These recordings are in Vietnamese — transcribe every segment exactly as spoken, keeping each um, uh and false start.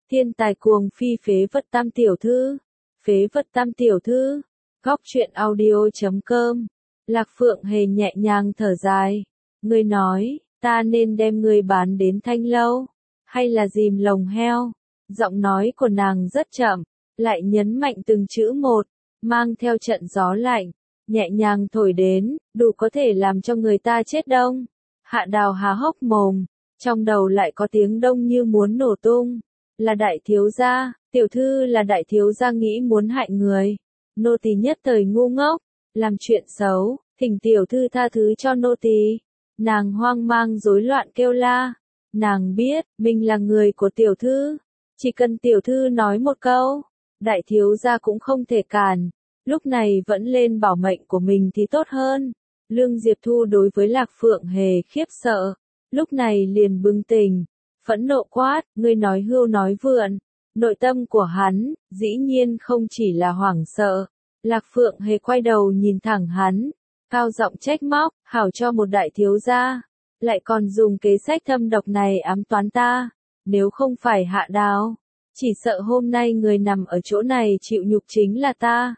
Thiên tài cuồng phi phế vật tam tiểu thư. Phế vật tam tiểu thư. Góc truyện audio chấm com. Lạc Phượng Hề nhẹ nhàng thở dài. Ngươi nói, ta nên đem ngươi bán đến Thanh Lâu, hay là dìm lồng heo? Giọng nói của nàng rất chậm, lại nhấn mạnh từng chữ một, mang theo trận gió lạnh, nhẹ nhàng thổi đến, đủ có thể làm cho người ta chết đông. Hạ Đào há hốc mồm, trong đầu lại có tiếng đông như muốn nổ tung. Là đại thiếu gia, tiểu thư là đại thiếu gia nghĩ muốn hại người. Nô tỳ nhất thời ngu ngốc, làm chuyện xấu, thỉnh tiểu thư tha thứ cho nô tỳ. Nàng hoang mang rối loạn kêu la. Nàng biết, mình là người của tiểu thư. Chỉ cần tiểu thư nói một câu, đại thiếu gia cũng không thể cản. Lúc này vẫn lên bảo mệnh của mình thì tốt hơn. Lương Diệp Thu đối với Lạc Phượng Hề khiếp sợ. Lúc này liền bừng tỉnh, phẫn nộ quát, ngươi nói hưu nói vượn. Nội tâm của hắn, dĩ nhiên không chỉ là hoảng sợ. Lạc Phượng Hề quay đầu nhìn thẳng hắn, cao giọng trách móc, hảo cho một đại thiếu gia, lại còn dùng kế sách thâm độc này ám toán ta. Nếu không phải Hạ Đào, chỉ sợ hôm nay người nằm ở chỗ này chịu nhục chính là ta.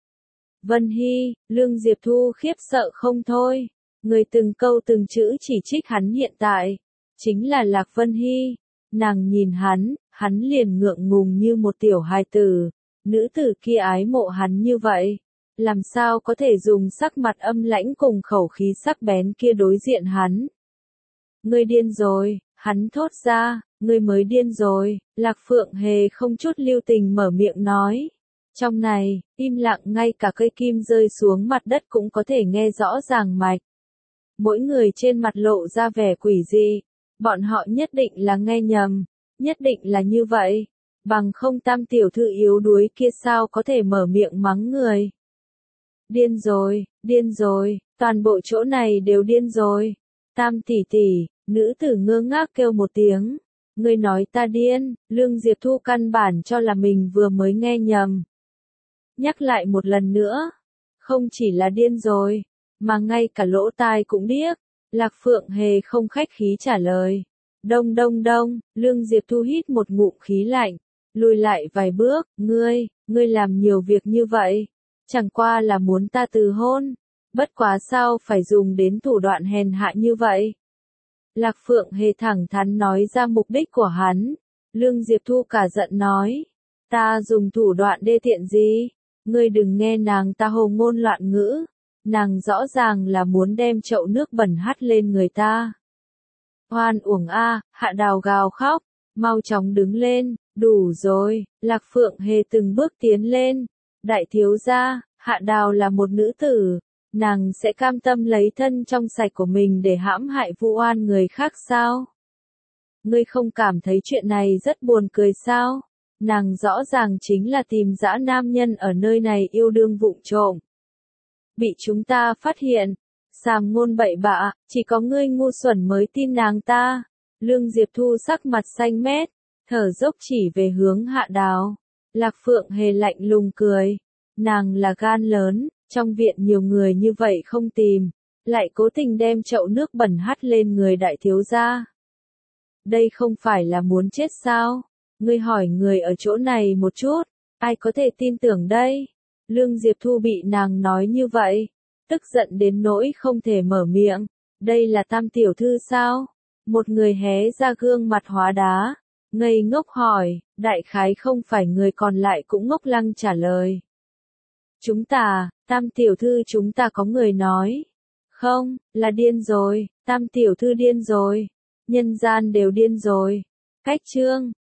Vân Hy, Lương Diệp Thu khiếp sợ không thôi. Người từng câu từng chữ chỉ trích hắn hiện tại, chính là Lạc Vân Hy. Nàng nhìn hắn, hắn liền ngượng ngùng như một tiểu hài tử. Nữ tử kia ái mộ hắn như vậy, làm sao có thể dùng sắc mặt âm lãnh cùng khẩu khí sắc bén kia đối diện hắn. Ngươi điên rồi, hắn thốt ra, ngươi mới điên rồi. Lạc Phượng Hề không chút lưu tình mở miệng nói. Trong này, im lặng ngay cả cây kim rơi xuống mặt đất cũng có thể nghe rõ ràng mạch. Mỗi người trên mặt lộ ra vẻ quỷ dị, bọn họ nhất định là nghe nhầm, nhất định là như vậy, bằng không tam tiểu thư yếu đuối kia sao có thể mở miệng mắng người. Điên rồi, điên rồi, toàn bộ chỗ này đều điên rồi. Tam tỷ tỷ, nữ tử ngơ ngác kêu một tiếng, ngươi nói ta điên. Lương Diệp Thu căn bản cho là mình vừa mới nghe nhầm. Nhắc lại một lần nữa, không chỉ là điên rồi, mà ngay cả lỗ tai cũng điếc. Lạc Phượng Hề không khách khí trả lời. Đông đông đông, Lương Diệp Thu hít một ngụm khí lạnh, lùi lại vài bước, ngươi, ngươi làm nhiều việc như vậy, chẳng qua là muốn ta từ hôn, bất quá sao phải dùng đến thủ đoạn hèn hạ như vậy. Lạc Phượng Hề thẳng thắn nói ra mục đích của hắn. Lương Diệp Thu cả giận nói, ta dùng thủ đoạn đê tiện gì? Ngươi đừng nghe nàng ta hồ ngôn loạn ngữ, nàng rõ ràng là muốn đem chậu nước bẩn hắt lên người ta. Hoan uổng a, Hạ Đào gào khóc, mau chóng đứng lên, đủ rồi. Lạc Phượng Hề từng bước tiến lên. Đại thiếu gia, Hạ Đào là một nữ tử, nàng sẽ cam tâm lấy thân trong sạch của mình để hãm hại vu oan người khác sao? Ngươi không cảm thấy chuyện này rất buồn cười sao? Nàng rõ ràng chính là tìm dã nam nhân ở nơi này yêu đương vụng trộm. Bị chúng ta phát hiện, sàm ngôn bậy bạ, chỉ có ngươi ngu xuẩn mới tin nàng ta. Lương Diệp Thu sắc mặt xanh mét, thở dốc chỉ về hướng Hạ Đào. Lạc Phượng Hề lạnh lùng cười, nàng là gan lớn, trong viện nhiều người như vậy không tìm, lại cố tình đem chậu nước bẩn hắt lên người đại thiếu gia. Đây không phải là muốn chết sao? Ngươi hỏi người ở chỗ này một chút, ai có thể tin tưởng đây? Lương Diệp Thu bị nàng nói như vậy, tức giận đến nỗi không thể mở miệng. Đây là tam tiểu thư sao? Một người hé ra gương mặt hóa đá, ngây ngốc hỏi, đại khái không phải người còn lại cũng ngốc lăng trả lời. Chúng ta, tam tiểu thư chúng ta có người nói. Không, là điên rồi, tam tiểu thư điên rồi. Nhân gian đều điên rồi. Cách chương.